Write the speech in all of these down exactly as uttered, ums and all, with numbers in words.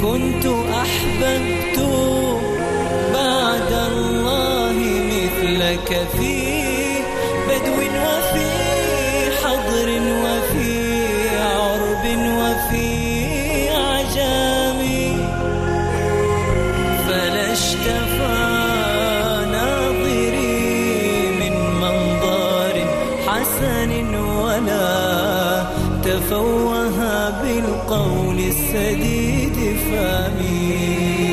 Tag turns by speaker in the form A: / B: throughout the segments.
A: كنت أحببت بعد الله مثلك في بدو وفي حضر وفي عرب وفي عجام، فلا اشتفى ناظري من منظر حسن ولا تفوه بالقول السديد فامي.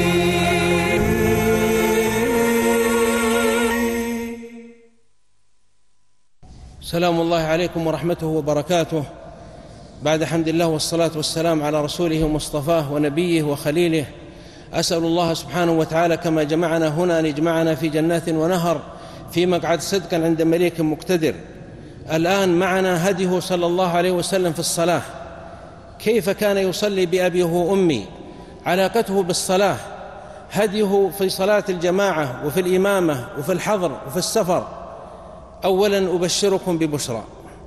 B: سلام الله عليكم ورحمته وبركاته. بعد حمد الله والصلاة والسلام على رسوله ومصطفاه ونبيه وخليله، أسأل الله سبحانه وتعالى كما جمعنا هنا أن يجمعنا في جنات ونهر في مقعد صدق عند مليك مقتدر. الآن معنا هديه صلى الله عليه وسلم في الصلاة، كيف كان يصلي بأبيه وأمي، علاقته بالصلاة، هديه في صلاة الجماعة وفي الإمامة وفي الحضر وفي السفر. أولا أبشركم ببشرى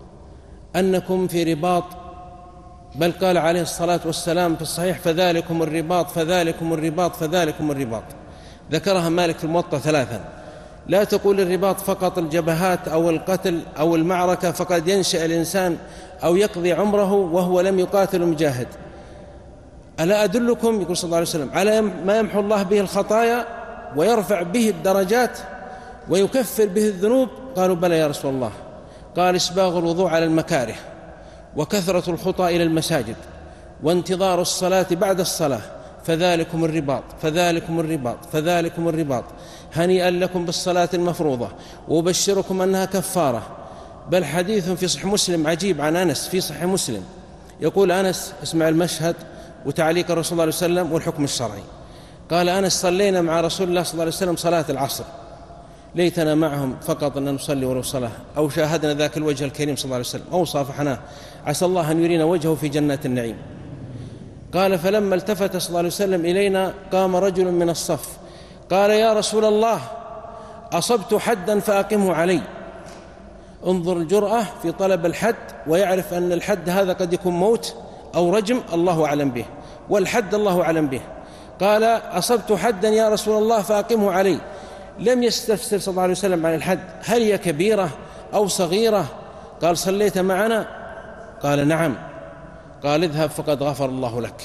B: أنكم في رباط، بل قال عليه الصلاة والسلام في الصحيح: فذلكم الرباط فذلكم الرباط فذلكم الرباط. ذكرها مالك في الموطأ ثلاثا. لا تقول الرباط فقط الجبهات أو القتل أو المعركة، فقد ينشأ الإنسان أو يقضي عمره وهو لم يقاتل مجاهد. ألا أدلكم، يقول صلى الله عليه وسلم، على ما يمحو الله به الخطايا ويرفع به الدرجات ويكفر به الذنوب؟ قالوا: بلى يا رسول الله. قال: إسباغ الوضوء على المكاره، وكثرة الخطى إلى المساجد، وانتظار الصلاة بعد الصلاة، فذلكم الرباط فذلكم الرباط فذلكم الرباط. هنيئا لكم بالصلاة المفروضة، وأبشركم أنها كفارة. بل حديث في صحيح مسلم عجيب عن أنس في صحيح مسلم، يقول أنس: اسمع المشهد وتعليق الرسول صلى الله عليه وسلم والحكم الشرعي. قال أنس: صلينا مع رسول الله صلى الله عليه وسلم صلاة العصر، ليتنا معهم فقط أن نصلي ولو صلاة، أو شاهدنا ذاك الوجه الكريم صلى الله عليه وسلم، أو صافحناه، عسى الله أن يرينا وجهه في جنات النعيم. قال: فلما التفت صلى الله عليه وسلم إلينا قام رجل من الصف قال: يا رسول الله، أصبت حدا فأقمه علي. انظر الجرأة في طلب الحد، ويعرف أن الحد هذا قد يكون موت أو رجم، الله أعلم به، والحد الله أعلم به. قال: أصبت حدا يا رسول الله فأقمه علي. لم يستفسر صلى الله عليه وسلم عن الحد، هل هي كبيرة أو صغيرة؟ قال: صليت معنا؟ قال: نعم. قال: اذهب فقد غفر الله لك.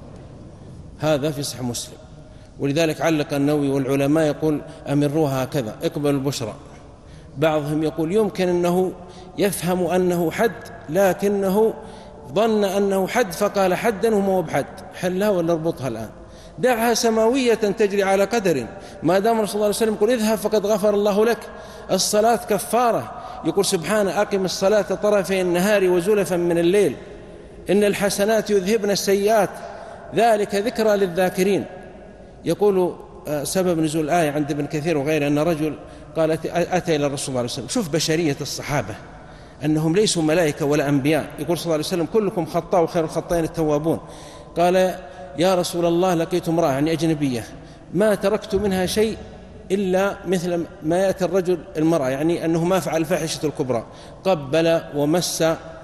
B: هذا في صحيح مسلم. ولذلك علق النووي والعلماء يقول: أمروها هكذا، اقبل البشرى. بعضهم يقول يمكن أنه يفهم أنه حد، لكنه ظن أنه حد فقال حدا وما هو بحد. حلها ولا اربطها الآن، دعها سماوية تجري على قدر، ما دام رسول الله صلى الله عليه وسلم يقول: اذهب فقد غفر الله لك. الصلاة كفارة، يقول سبحانه: أقم الصلاة طرفي النهار وزلفا من الليل، إن الحسنات يذهبن السيئات، ذلك ذكرى للذاكرين. يقول سبب نزول الآية عند ابن كثير وغيره أن رجل قال: أتى إلى الرسول صلى الله عليه وسلم. شوف بشرية الصحابة، أنهم ليسوا ملائكة ولا أنبياء. يقول صلى الله عليه وسلم: كلكم خطاء وخير الخطائين التوابون. قال: يا رسول الله، لقيت امرأة يعني أجنبية، ما تركت منها شيء إلا مثل ما يأتي الرجل المرأة، يعني أنه ما فعل الفاحشة الكبرى، قبل ومس.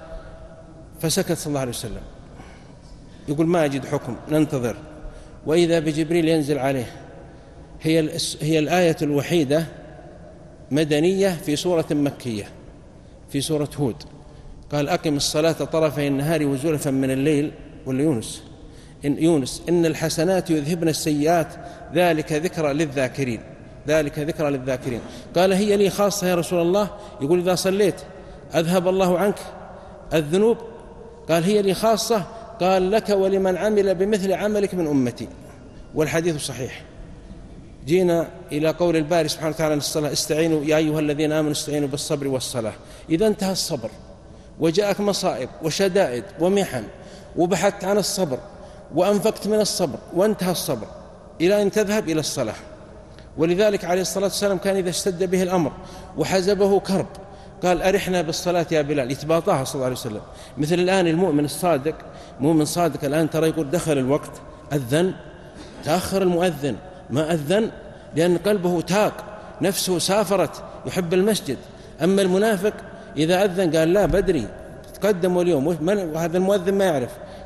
B: فسكت صلى الله عليه وسلم. يقول: ما أجد حكم، ننتظر. وإذا بجبريل ينزل عليه. هي هي الآية الوحيدة مدنية في سورة مكية، في سورة هود. قال: أقم الصلاة طرفي النهار وزلفا من الليل. ولا يونس إن يونس إن الحسنات يذهبن السيئات، ذلك ذكرى للذاكرين، ذلك ذكرى للذاكرين. قال: هي لي خاصة يا رسول الله؟ يقول: إذا صليت أذهب الله عنك الذنوب؟ قال: هي لي خاصة. قال: لك ولمن عمل بمثل عملك من أمتي. والحديث صحيح. جينا إلى قول الباري سبحانه وتعالى عن الصلاة: استعينوا يا أيها الذين آمنوا استعينوا بالصبر والصلاة. إذا انتهى الصبر وجاءك مصائب وشدائد ومحن، وبحثت عن الصبر وأنفقت من الصبر وانتهى الصبر، إلى أن تذهب إلى الصلاة. ولذلك عليه الصلاة والسلام كان إذا اشتد به الأمر وحزبه كرب قال: أرحنا بالصلاة يا بلال. يتباطاها صلى الله عليه وسلم. مثل الآن المؤمن الصادق، مؤمن صادق الآن ترى يقول: دخل الوقت، أذن، تأخر المؤذن، ما أذن، لأن قلبه تاق، نفسه سافرت، يحب المسجد. أما المنافق إذا أذن قال: لا بدري، تقدموا اليوم، وهذا المؤذن ما يعرف،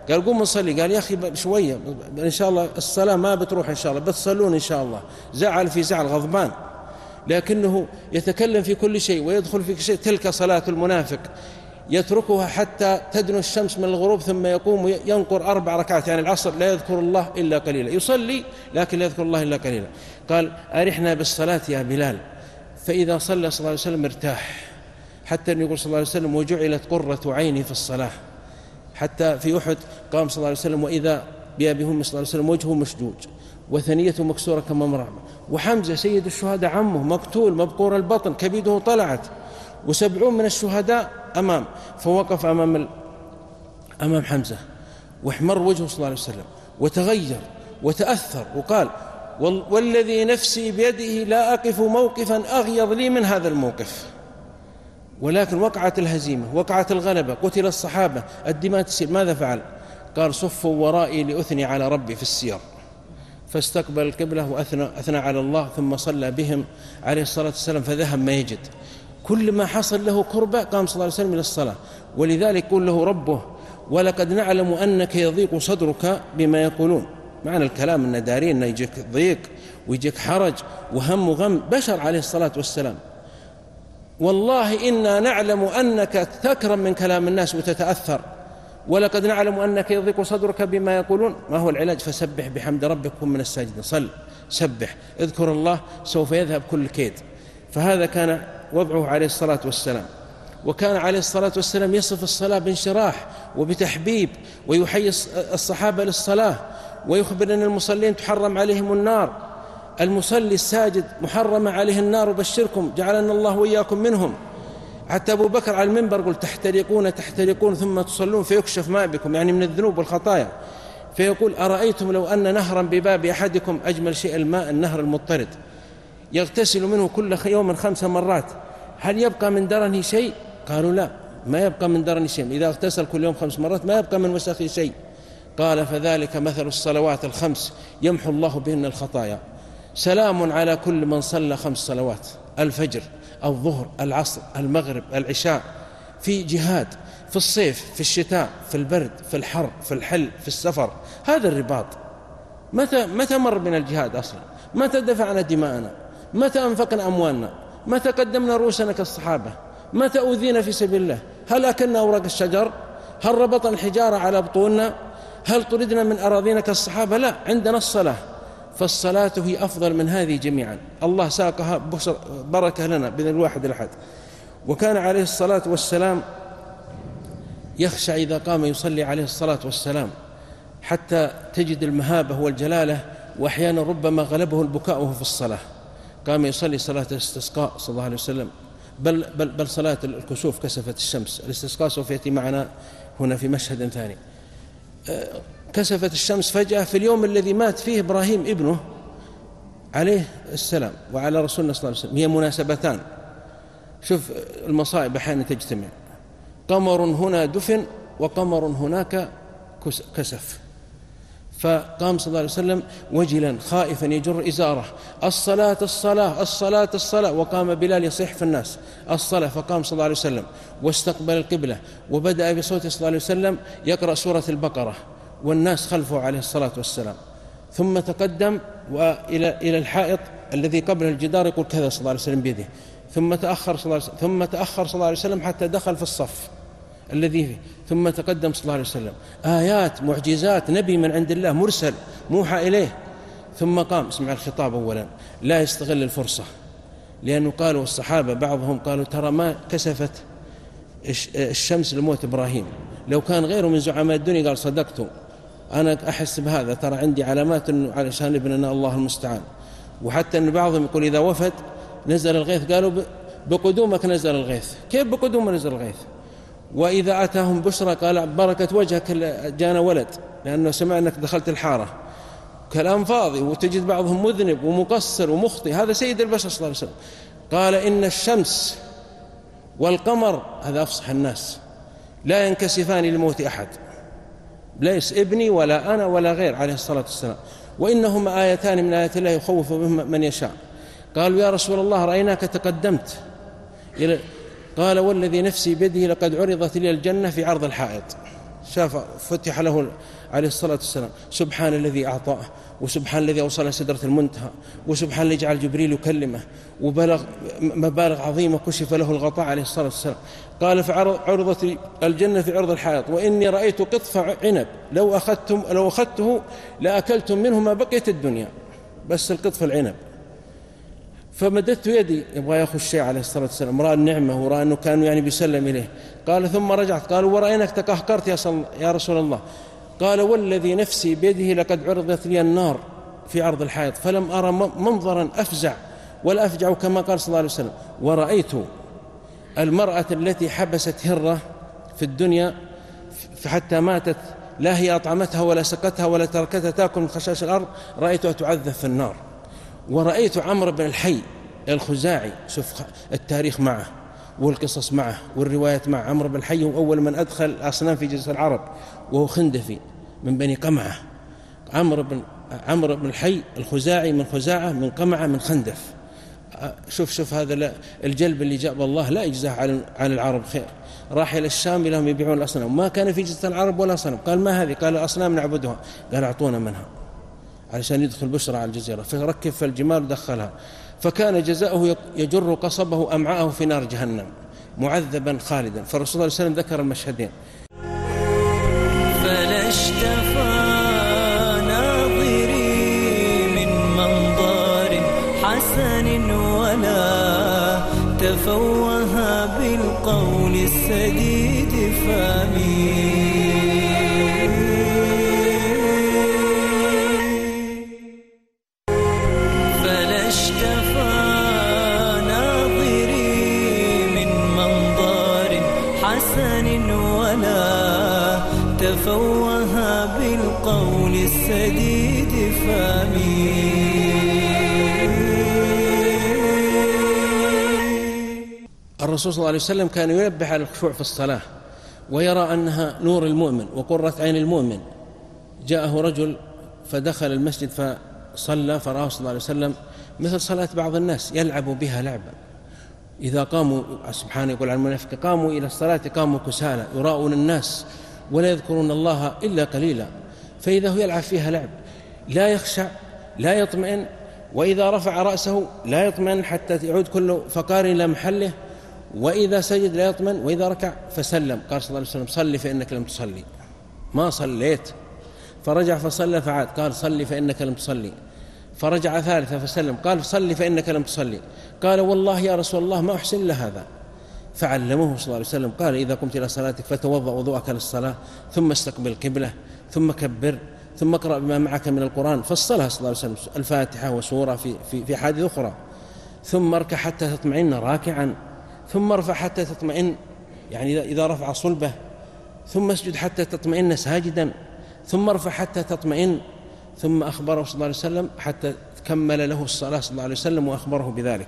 B: قال قوم نصلي. قال يا أخي شوية إن شاء الله الصلاة ما بتروح إن شاء الله، بتصلون إن شاء الله. زعل في زعل، غضبان، لكنه يتكلم في كل شيء ويدخل في كل شيء. تلك صلاة المنافق، يتركها حتى تدنو الشمس من الغروب ثم يقوم ينقر أربع ركعات، يعني العصر لا يذكر الله إلا قليلا، يصلي لكن لا يذكر الله إلا قليلا. قال أرحنا بالصلاة يا بلال. فإذا صلى صلى الله عليه وسلم ارتاح، حتى أن يقول صلى الله عليه وسلم وجعلت قرة عيني في الصلاة. حتى في أحد قام صلى الله عليه وسلم وإذا بأبي هم صلى الله عليه وسلم وجهه مشجوج وثنيته مكسورة كما مر. وحمزة سيد الشهداء عمه مقتول مبقور البطن كبده طلعت، وسبعون من الشهداء أمام، فوقف أمام ال... أمام حمزة واحمر وجهه صلى الله عليه وسلم وتغير وتأثر وقال والذي نفسي بيده لا أقف موقفا أغيظ لي من هذا الموقف. ولكن وقعت الهزيمة، وقعت الغلبة، قتل الصحابة، الدماء تسيل. ماذا فعل؟ قال صفوا ورائي لأثني على ربي في السير. فاستقبل القبلة وأثنى أثنى على الله، ثم صلى بهم عليه الصلاة والسلام فذهب ما يجد. كل ما حصل له كربة قام صلى الله عليه وسلم إلى الصلاة. ولذلك يقول له ربه ولقد نعلم أنك يضيق صدرك بما يقولون. معنى الكلام أن دارين أن يجيك ضيق ويجيك حرج وهم وغم، بشر عليه الصلاة والسلام. والله إنا نعلم أنك تكرم من كلام الناس وتتأثر، ولقد نعلم أنك يضيق صدرك بما يقولون. ما هو العلاج؟ فسبح بحمد ربك وكن من الساجدين. صل، سبح، اذكر الله، سوف يذهب كل كيد. فهذا كان وضعه عليه الصلاة والسلام. وكان عليه الصلاة والسلام يصف الصلاة بانشراح وبتحبيب، ويحيي الصحابة للصلاة، ويخبر أن المصلين تحرم عليهم النار. المصلي الساجد محرمة عليه النار، وبشركم جعلنا الله وإياكم منهم. حتى أبو بكر على المنبر قل تحترقون تحترقون ثم تصلون فيكشف ما بكم، يعني من الذنوب والخطايا. فيقول أرأيتم لو أن نهرا بباب أحدكم أجمل شيء الماء النهر المضطرد يغتسل منه كل يوم خمس مرات، هل يبقى من درنه شيء؟ قالوا لا، ما يبقى من درنه شيء. إذا اغتسل كل يوم خمس مرات ما يبقى من وسخه شيء. قال فذلك مثل الصلوات الخمس يمحو الله بهن الخطايا. سلام على كل من صلى خمس صلوات: الفجر، الظهر، العصر، المغرب، العشاء، في جهاد، في الصيف، في الشتاء، في البرد، في الحر، في الحل، في السفر. هذا الرباط. متى متى مر بنا الجهاد أصلا؟ متى دفعنا دماءنا؟ متى أنفقنا أموالنا؟ متى قدمنا رؤوسنا كالصحابة؟ متى أوذينا في سبيل الله؟ هل أكلنا أوراق الشجر؟ هل ربطنا الحجارة على بطوننا؟ هل طردنا من أراضينا كالصحابة؟ لا، عندنا الصلاة. فالصلاة هي أفضل من هذه جميعا. الله ساقها بركة لنا بإذن الواحد الأحد. وكان عليه الصلاة والسلام يخشى إذا قام يصلي عليه الصلاة والسلام حتى تجد المهابة والجلالة، وأحيانا ربما غلبه البكاء في الصلاة. قام يصلي صلاة الاستسقاء صلى الله عليه وسلم، بل, بل, بل صلاة الكسوف كسفت الشمس. الاستسقاء سوف يأتي معنا هنا في مشهد ثاني. كسفت الشمس فجأة في اليوم الذي مات فيه إبراهيم ابنه عليه السلام وعلى رسولنا صلى الله عليه وسلم. هي مناسبتان. شوف المصائب أحيانا تجتمع، قمر هنا دفن وقمر هناك كسف. فقام صلى الله عليه وسلم وجلا خائفا يجر إزاره: الصلاة الصلاة الصلاة الصلاة. وقام بلال يصيح في الناس: الصلاة. فقام صلى الله عليه وسلم واستقبل القبلة، وبدأ بصوته صلى الله عليه وسلم يقرأ سورة البقرة والناس خلفه عليه الصلاة والسلام. ثم تقدم وإلى إلى الحائط الذي قبل الجدار يقول كذا صلى الله عليه وسلم بيده. ثم تأخر صلى الله عليه وسلم ثم تأخر صلى الله عليه وسلم حتى دخل في الصف الذي فيه. ثم تقدم صلى الله عليه وسلم. آيات، معجزات، نبي من عند الله مرسل موحى إليه. ثم قام. اسمع الخطاب أولا، لا يستغل الفرصة، لأنه قالوا الصحابة بعضهم قالوا ترى ما كسفت الشمس لموت إبراهيم، لو كان غيره من زعماء الدنيا قال صدقتوا، أنا أحس بهذا، ترى عندي علامات أنه علشان ابننا الله المستعان. وحتى أن بعضهم يقول إذا وفد نزل الغيث، قالوا بقدومك نزل الغيث. كيف بقدوم نزل الغيث؟ وإذا أتاهم بشرى قال بركة وجهك جانا ولد، لأنه سمع أنك دخلت الحارة. كلام فاضي. وتجد بعضهم مذنب ومقصر ومخطئ. هذا سيد البشر صلى الله عليه وسلم قال إن الشمس والقمر، هذا أفصح الناس، لا ينكسفان لموت أحد، ليس ابني ولا أنا ولا غير عليه الصلاة والسلام، وإنهما آيتان من آيات الله يخوف بهما من يشاء. قالوا يا رسول الله رأيناك تقدمت إلى، قال والذي نفسي بيده لقد عرضت لي الجنة في عرض الحائط. شاف فتح له عليه الصلاة والسلام سبحان الذي أعطاه، وسبحان الذي أوصل سدرة المنتهى، وسبحان الذي جعل جبريل يكلمه، وبلغ مبالغ عظيمة كشف له الغطاء عليه الصلاة والسلام. قال فعرضت الجنة في عرض الحائط، وإني رأيت قطف عنب لو أخذتم لو أخذته لأكلتم منه ما بقيت الدنيا، بس القطف العنب. فمددت يدي يبغى يأخذ شيء عليه الصلاة والسلام، رأى النعمة ورأى أنه كان يعني بيسلم إليه. قال ثم رجعت، قالوا ورأينك تقهقرت يا, يا رسول الله. قال والذي نفسي بيده لقد عرضت لي النار في عرض الحائط فلم أرى منظرا أفزع ولا أفجع كما قال صلى الله عليه وسلم. ورأيت المرأة التي حبست هرة في الدنيا حتى ماتت لا هي أطعمتها ولا سقتها ولا تركتها تأكل من خشاش الأرض، رأيتها تعذب في النار. ورأيت عمرو بن الحي الخزاعي، شوف التاريخ معه والقصص معه والروايات معه. عمرو بن الحي هو أول من أدخل الأصنام في جزيرة العرب، وهو خندفي من بني قمعة. عمرو بن عمرو بن الحي الخزاعي من خزاعة من قمعة من خندف. شوف شوف هذا الجلب اللي جاب الله لا يجزاه عن العرب خير. راح إلى الشام لهم يبيعون الأصنام، ما كان في جزيرة العرب ولا صنم. قال ما هذه؟ قال أصنام نعبدها. قال أعطونا منها علشان يدخل بشرى على الجزيرة، فركب في الجمال ودخلها. فكان جزاؤه يجر قصبه أمعاءه في نار جهنم معذبا خالدا. فالرسول صلى الله عليه وسلم ذكر المشهدين.
A: فلا اشتفى ناظري من منظر حسن ولا تفوه بالقول السديد فامي. تفوه بالقول السديد فامي.
B: الرسول صلى الله عليه وسلم كان ينبه على الخشوع في الصلاة، ويرى أنها نور المؤمن وقرة عين المؤمن. جاءه رجل فدخل المسجد فصلى، فرآه صلى الله عليه وسلم مثل صلاة بعض الناس يلعب بها لعبا. إذا قاموا سبحانه يقول عن المنافق قاموا إلى الصلاة قاموا كسالى يراؤون الناس ولا يذكرون الله إلا قليلا. فإذا هو يلعب فيها لعب لا يخشع لا يطمئن، وإذا رفع رأسه لا يطمئن حتى يعود كل فقار إلى محله، وإذا سجد لا يطمئن، وإذا ركع فسلم. قال صلى الله عليه وسلم صلي فإنك لم تصلي. ما صليت. فرجع فصلى فعاد. قال صلي فإنك لم تصلي. فرجع ثالثا فسلم. قال صلي فإنك لم تصلي. قال والله يا رسول الله ما أحسن إلا هذا. فعلمه صلى الله عليه وسلم قال إذا قمت إلى صلاتك فتوضأ وضوءك للصلاة، ثم استقبل القبلة، ثم كبر، ثم اقرأ بما معك من القرآن. فصلها صلى الله عليه وسلم الفاتحة وسورة في في في حادث أخرى. ثم اركع حتى تطمئن راكعا، ثم ارفع حتى تطمئن يعني إذا رفع صلبه، ثم اسجد حتى تطمئن ساجدا، ثم ارفع حتى تطمئن. ثم أخبره صلى الله عليه وسلم حتى كمل له الصلاة صلى الله عليه وسلم وأخبره بذلك.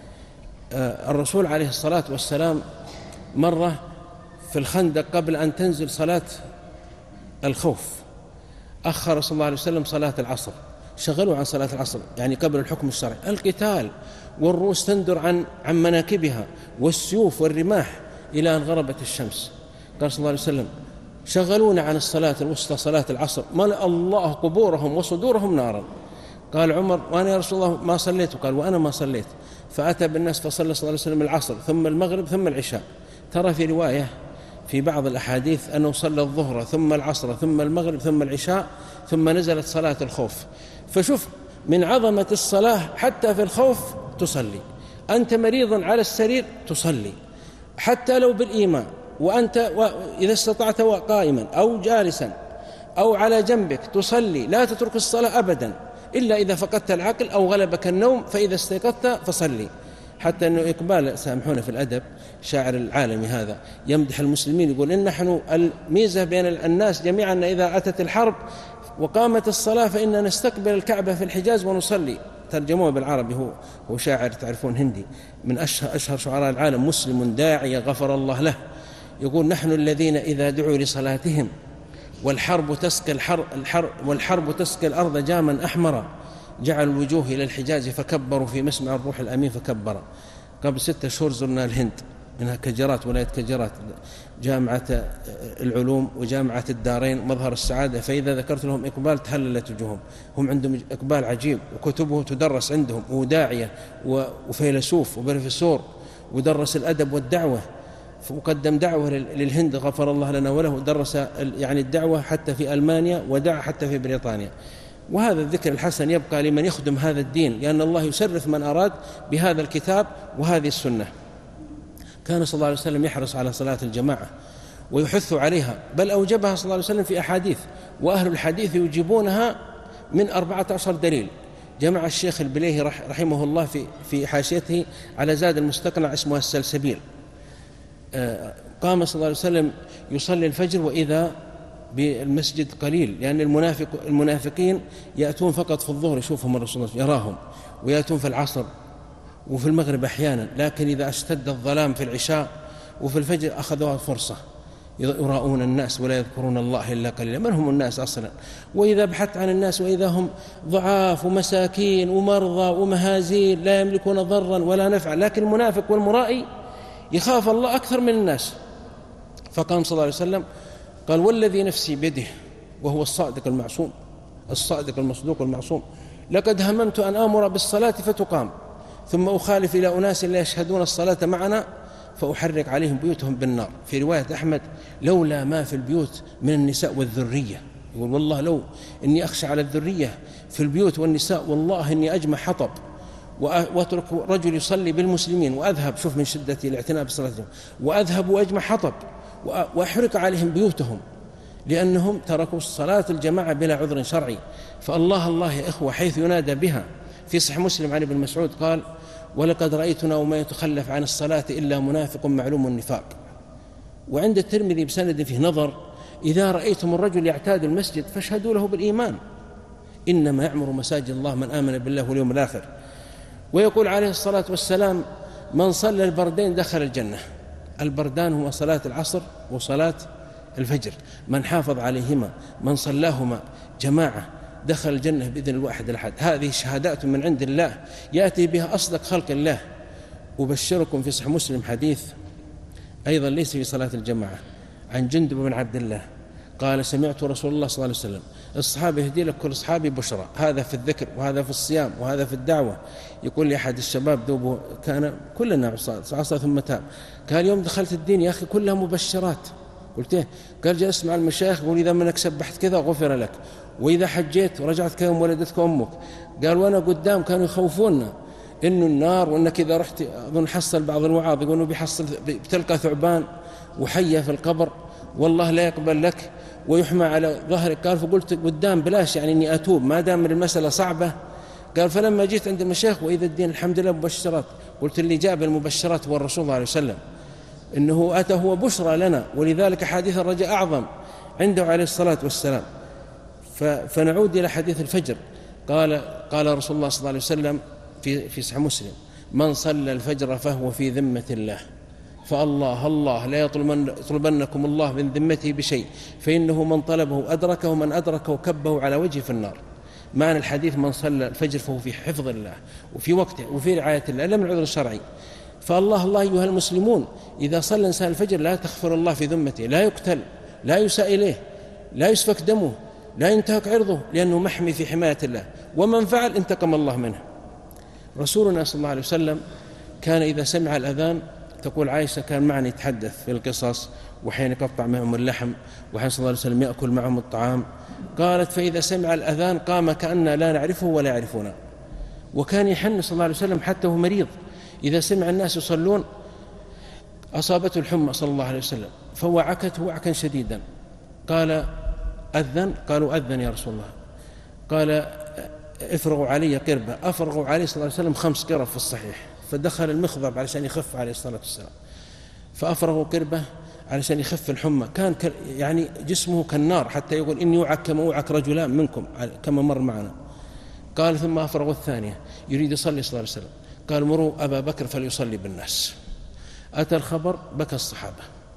B: الرسول عليه الصلاة والسلام مرة في الخندق قبل أن تنزل صلاة الخوف أخر صلى الله عليه وسلم صلاة العصر، شغلوا عن صلاة العصر يعني قبل الحكم الشرعي. القتال والرؤوس تندر عن عن مناكبها والسيوف والرماح إلى أن غربت الشمس. قال صلى الله عليه وسلم شغلونا عن الصلاة الوسطى صلاة العصر ملأ الله قبورهم وصدورهم نارا. قال عمر وأنا يا رسول الله ما صليت. قال وأنا ما صليت. فأتى بالناس فصلى صلى الله عليه وسلم العصر ثم المغرب ثم العشاء. ترى في رواية في بعض الأحاديث أنه صلى الظهر ثم العصر ثم المغرب ثم العشاء ثم نزلت صلاة الخوف. فشوف من عظمة الصلاة حتى في الخوف تصلي، أنت مريض على السرير تصلي حتى لو بالإيمان، وأنت إذا استطعت قائما أو جالسا أو على جنبك تصلي، لا تترك الصلاة أبدا إلا إذا فقدت العقل أو غلبك النوم، فإذا استيقظت فصلي. حتى أنه إقبال سامحونا في الأدب شاعر العالمي هذا يمدح المسلمين يقول إن نحن الميزة بين الناس جميعا إذا أتت الحرب وقامت الصلاة فإننا نستقبل الكعبة في الحجاز ونصلي. ترجموه بالعربي، هو هو شاعر تعرفون هندي من أشهر, أشهر شعراء العالم، مسلم داعي غفر الله له. يقول نحن الذين إذا دعوا لصلاتهم والحرب تسقي الحرب, الحرب والحرب تسقي الأرض جاما أحمرا جعلوا الوجوه إلى الحجاز فكبروا في مسمع الروح الأمين فكبر. قبل ستة شهور زرنا الهند منها كجرات ولاية كجرات، جامعة العلوم وجامعة الدارين مظهر السعادة، فإذا ذكرت لهم إقبال تهللت وجوههم. هم عندهم إقبال عجيب، وكتبه تدرس عندهم، وداعية وفيلسوف وبروفيسور، ودرس الأدب والدعوة، وقدم دعوة للهند غفر الله لنا وله، درس يعني الدعوة حتى في ألمانيا ودعا حتى في بريطانيا. وهذا الذكر الحسن يبقى لمن يخدم هذا الدين، لأن الله يسرف من أراد بهذا الكتاب وهذه السنة. كان صلى الله عليه وسلم يحرص على صلاة الجماعة ويحث عليها، بل أوجبها صلى الله عليه وسلم في أحاديث، وأهل الحديث يجيبونها من أربعة عشر دليل. جمع الشيخ البليهي رحمه الله في في حاشيته على زاد المستقنع اسمها السلسبيل. قام صلى الله عليه وسلم يصلي الفجر وإذا بالمسجد قليل، لأن المنافق المنافقين يأتون فقط في الظهر يشوفهم الرسول يراهم، ويأتون في العصر وفي المغرب أحيانا، لكن إذا اشتد الظلام في العشاء وفي الفجر أخذوها فرصة، يراؤون الناس ولا يذكرون الله إلا قليلا. من هم الناس أصلا؟ وإذا بحثت عن الناس وإذا هم ضعاف ومساكين ومرضى ومهازيل لا يملكون ضرا ولا نفعا، لكن المنافق والمرائي يخاف الله أكثر من الناس. فقام صلى الله عليه وسلم قال: والذي نفسي بيده وهو الصادق المعصوم الصادق المصدوق المعصوم، لقد هممت أن آمر بالصلاة فتقام، ثم أخالف إلى أناس لا يشهدون الصلاة معنا فأحرق عليهم بيوتهم بالنار. في رواية أحمد: لولا ما في البيوت من النساء والذرية. يقول: والله لو إني أخشى على الذرية في البيوت والنساء، والله إني أجمع حطب وأترك رجل يصلي بالمسلمين وأذهب، شوف من شدة الاعتناء بالصلاة، وأذهب وأجمع حطب وأحرق عليهم بيوتهم، لأنهم تركوا الصلاة الجماعة بلا عذر شرعي. فالله الله يا إخوة حيث ينادى بها. في صحيح مسلم عن ابن مسعود قال: ولقد رأيتنا وما يتخلف عن الصلاة إلا منافق معلوم النفاق. وعند الترمذي بسند فيه نظر: إذا رأيتم الرجل يعتاد المسجد فاشهدوا له بالإيمان، إنما يعمر مساجد الله من آمن بالله واليوم الآخر. ويقول عليه الصلاة والسلام: من صلى البردين دخل الجنة. البردان هو صلاة العصر وصلاة الفجر، من حافظ عليهما من صلاهما جماعة دخل الجنة بإذن الواحد الأحد. هذه شهادات من عند الله يأتي بها أصدق خلق الله. أبشركم في صحيح مسلم حديث أيضا ليس في صلاة الجماعة عن جندب بن عبد الله قال: سمعت رسول الله صلى الله عليه وسلم: الصحابة يهدي لك كل صحابي بشرى، هذا في الذكر وهذا في الصيام وهذا في الدعوة. يقول لي أحد الشباب دوبه كان كلنا عصى ثم تاب، قال: يوم دخلت الدين يا أخي كلها مبشرات. قلت إيه؟ قال: جلست مع المشايخ يقول: إذا منك سبحت كذا غفر لك، وإذا حجيت ورجعت كذا ولدتك أمك. قال: وأنا قدام كانوا يخوفونا إنه النار، وإنك إذا رحت أظن حصل بعض الوعاظ يقولوا بيحصل بتلقى ثعبان وحية في القبر والله لا يقبل لك ويحمى على ظهرك. قال: فقلت قدام بلاش يعني إني أتوب ما دام المسألة صعبة. قال: فلما جيت عند المشايخ وإذا الدين الحمد لله مبشرات، قلت اللي جاب المبشرات هو الرسول صلى الله عليه وسلم، إنه أتى هو بشرى لنا، ولذلك حديث الرجاء أعظم عنده عليه الصلاة والسلام. فنعود إلى حديث الفجر. قال قال رسول الله صلى الله عليه وسلم في في صحيح مسلم: من صلى الفجر فهو في ذمة الله، فالله الله لا يطلبنكم الله من ذمته بشيء، فإنه من طلبه أدركه ومن أدركه كبه على وجهه في النار. معنى الحديث: من صلى الفجر فهو في حفظ الله وفي وقته وفي رعاية الله لا من عذر شرعي. فالله الله أيها المسلمون، إذا صلى إنسان الفجر لا تخفر الله في ذمته، لا يقتل، لا يساء إليه، لا يسفك دمه، لا ينتهك عرضه، لأنه محمي في حماية الله، ومن فعل انتقم الله منه. رسولنا صلى الله عليه وسلم كان إذا سمع الأذان، تقول عائشة كان معنا يتحدث في القصص، وحين يقطع معهم اللحم، وحين صلى الله عليه وسلم يأكل معهم الطعام. قالت: فإذا سمع الأذان قام كأننا لا نعرفه ولا يعرفنا. وكان يحن صلى الله عليه وسلم حتى هو مريض، إذا سمع الناس يصلون أصابته الحمى صلى الله عليه وسلم فوعكته وعكا شديدا. قال: أذن؟ قالوا: أذن يا رسول الله. قال: افرغوا علي قربة. أفرغوا عليه صلى الله عليه وسلم خمس قرب في الصحيح، فدخل المخضب علشان يخف عليه الصلاة والسلام، فأفرغوا قربة علشان يخف الحمى. كان يعني جسمه كالنار، حتى يقول: إني أوعك كما أوعك رجلان منكم كما مر معنا. قال: ثم أفرغوا الثانية يريد يصلي صلى الله عليه وسلم. قال: مروا أبا بكر فليصلي بالناس. أتى الخبر بكى الصحابة.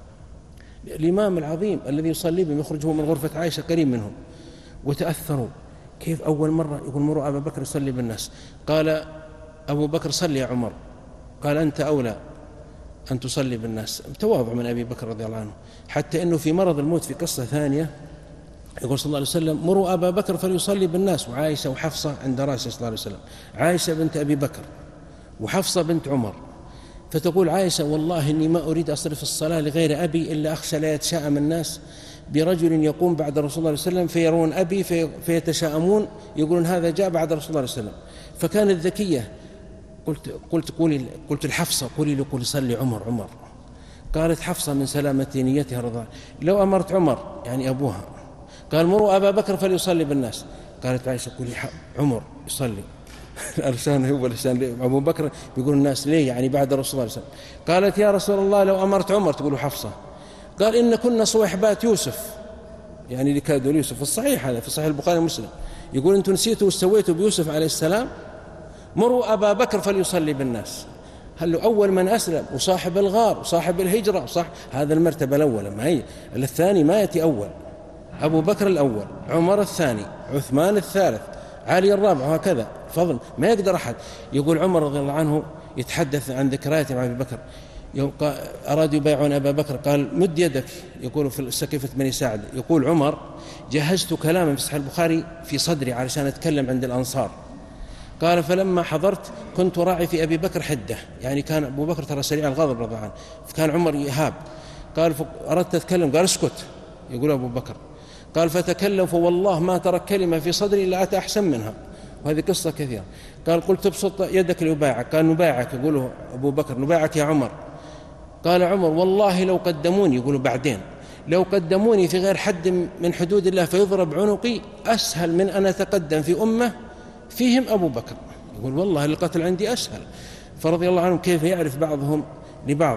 B: الإمام العظيم الذي يصلي بهم يخرجه من غرفة عائشة قريب منهم، وتأثروا. كيف أول مرة يقول مروا أبا بكر يصلي بالناس؟ قال أبو بكر: صلي يا عمر. قال: أنت أولى. أن تصلي بالناس. تواضع من أبي بكر رضي الله عنه، حتى أنه في مرض الموت في قصة ثانية يقول صلى الله عليه وسلم: مروا أبا بكر فليصلي بالناس، وعائشة وحفصة عند رأسه صلى الله عليه وسلم، عائشة بنت أبي بكر وحفصة بنت عمر. فتقول عائشة: والله إني ما أريد أصرف الصلاة لغير أبي إلا أخشى لا يتشاءم الناس برجل يقوم بعد رسول الله صلى الله عليه وسلم فيرون أبي في فيتشاءمون، يقولون هذا جاء بعد رسول الله صلى الله عليه وسلم. فكانت ذكية. قلت قلت قولي قلت الحفصة: قولي له قولي يصلي عمر عمر. قالت حفصة من سلامة نيتها رضي الله: لو أمرت عمر يعني أبوها. قال: مروا أبا بكر فليصلي بالناس. قالت عائشة: قولي عمر يصلي. الألسان هو لسان أبو بكر، بيقول الناس ليه يعني بعد رسول الله صلى الله عليه وسلم. قالت: يا رسول الله لو أمرت عمر. تقول حفصة. قال: إن كنا صويحبات يوسف، يعني اللي كادوا يوسف. الصحيح هذا في صحيح البخاري ومسلم، يقول: أنتم نسيتوا وسويتوا بيوسف عليه السلام، مروا أبا بكر فليصلي بالناس. هل أول من أسلم وصاحب الغار وصاحب الهجرة وصاحب هذا المرتبة الأولى، ما هي الثاني ما يأتي أول. أبو بكر الأول، عمر الثاني، عثمان الثالث، علي الرابع، وهكذا فضل. ما يقدر أحد. يقول عمر رضي الله عنه يتحدث عن ذكريات مع أبي بكر، أرادوا يبايعون أبا بكر، قال: مد يدك. يقول في سقيفة بني ساعد، يقول عمر: جهزت كلاما في صحيح البخاري في صدري علشان أتكلم عند الأنصار. قال: فلما حضرت كنت راعي في أبي بكر حدة، يعني كان أبو بكر ترى سريع الغضب رضي الله عنه، فكان عمر يهاب. قال: أردت أتكلم، قال: اسكت. يقول أبو بكر. قال: فتكلم فوالله ما ترك كلمة في صدري إلا أتى أحسن منها. وهذه قصة كثيرة. قال: قلت ابسط يدك ليبايعك. قال: نبايعك. يقوله أبو بكر: نبايعك يا عمر. قال عمر: والله لو قدموني، يقولوا بعدين، لو قدموني في غير حد من حدود الله فيضرب عنقي أسهل من أن أتقدم في أمة فيهم أبو بكر. يقول: والله القتل عندي أسهل. فرضي الله عنهم كيف يعرف بعضهم لبعض.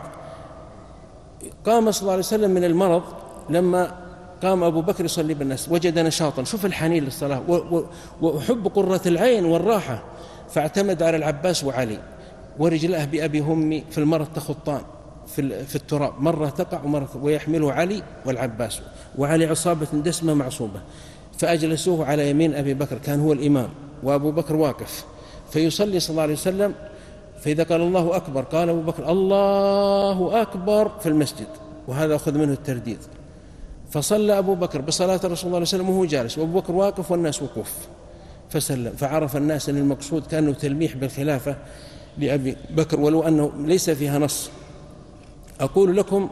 B: قام صلى الله عليه وسلم من المرض، لما قام أبو بكر يصلي بالناس وجد نشاطا. شوف الحنين للصلاة وحب قرة العين والراحة. فاعتمد على العباس وعلي، ورجلاه بأبي همي في المرض تخطان في التراب، مرة تقع ومرة، ويحمله علي والعباس، وعلي عصابة دسمة معصوبة. فأجلسوه على يمين أبي بكر، كان هو الإمام وأبو بكر واقف، فيصلي صلى الله عليه وسلم. فإذا قال الله أكبر قال أبو بكر: الله أكبر في المسجد، وهذا أخذ منه الترديد. فصلى أبو بكر بصلاة رسول الله صلى الله عليه وسلم وهو جالس، وأبو بكر واقف والناس وقوف، فسلم. فعرف الناس أن المقصود كأنه تلميح بالخلافة لأبي بكر، ولو أنه ليس فيها نص. أقول لكم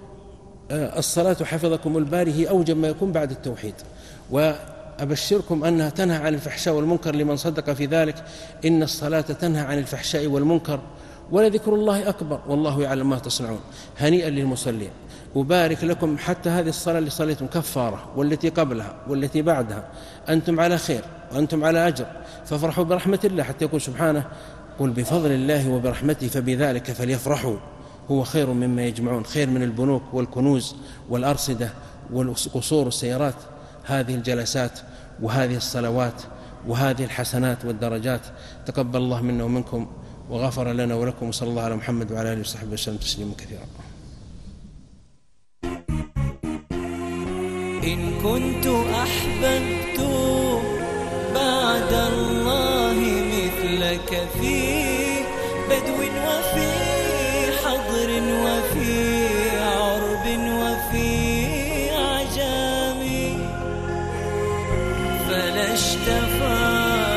B: الصلاة حفظكم الباري هي أوجب ما يكون بعد التوحيد، وأبشركم أنها تنهى عن الفحشاء والمنكر لمن صدق في ذلك. إن الصلاة تنهى عن الفحشاء والمنكر ولذكر الله أكبر والله يعلم ما تصنعون. هنيئا للمصلين. أبارك لكم حتى هذه الصلاة اللي صليتم كفارة، والتي قبلها والتي بعدها، أنتم على خير وأنتم على أجر، فافرحوا برحمة الله، حتى يقول سبحانه: قل بفضل الله وبرحمته فبذلك فليفرحوا هو خير مما يجمعون. خير من البنوك والكنوز والأرصدة والقصور والسيارات. هذه الجلسات وهذه الصلوات وهذه الحسنات والدرجات. تقبل الله منا ومنكم وغفر لنا ولكم، وصلى الله على محمد وعلى آله وصحبه وسلم تسليما كثيرا.
A: إن كنت أحببت بعد الله مثلك في بدو وفي حضر وفي عرب وفي عجام، فلا اشتفى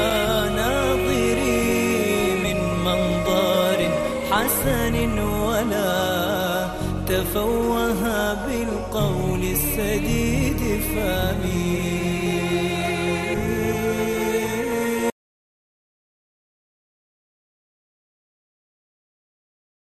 A: ناظري من منظر حسن ولا تفوه بالقول السديد فا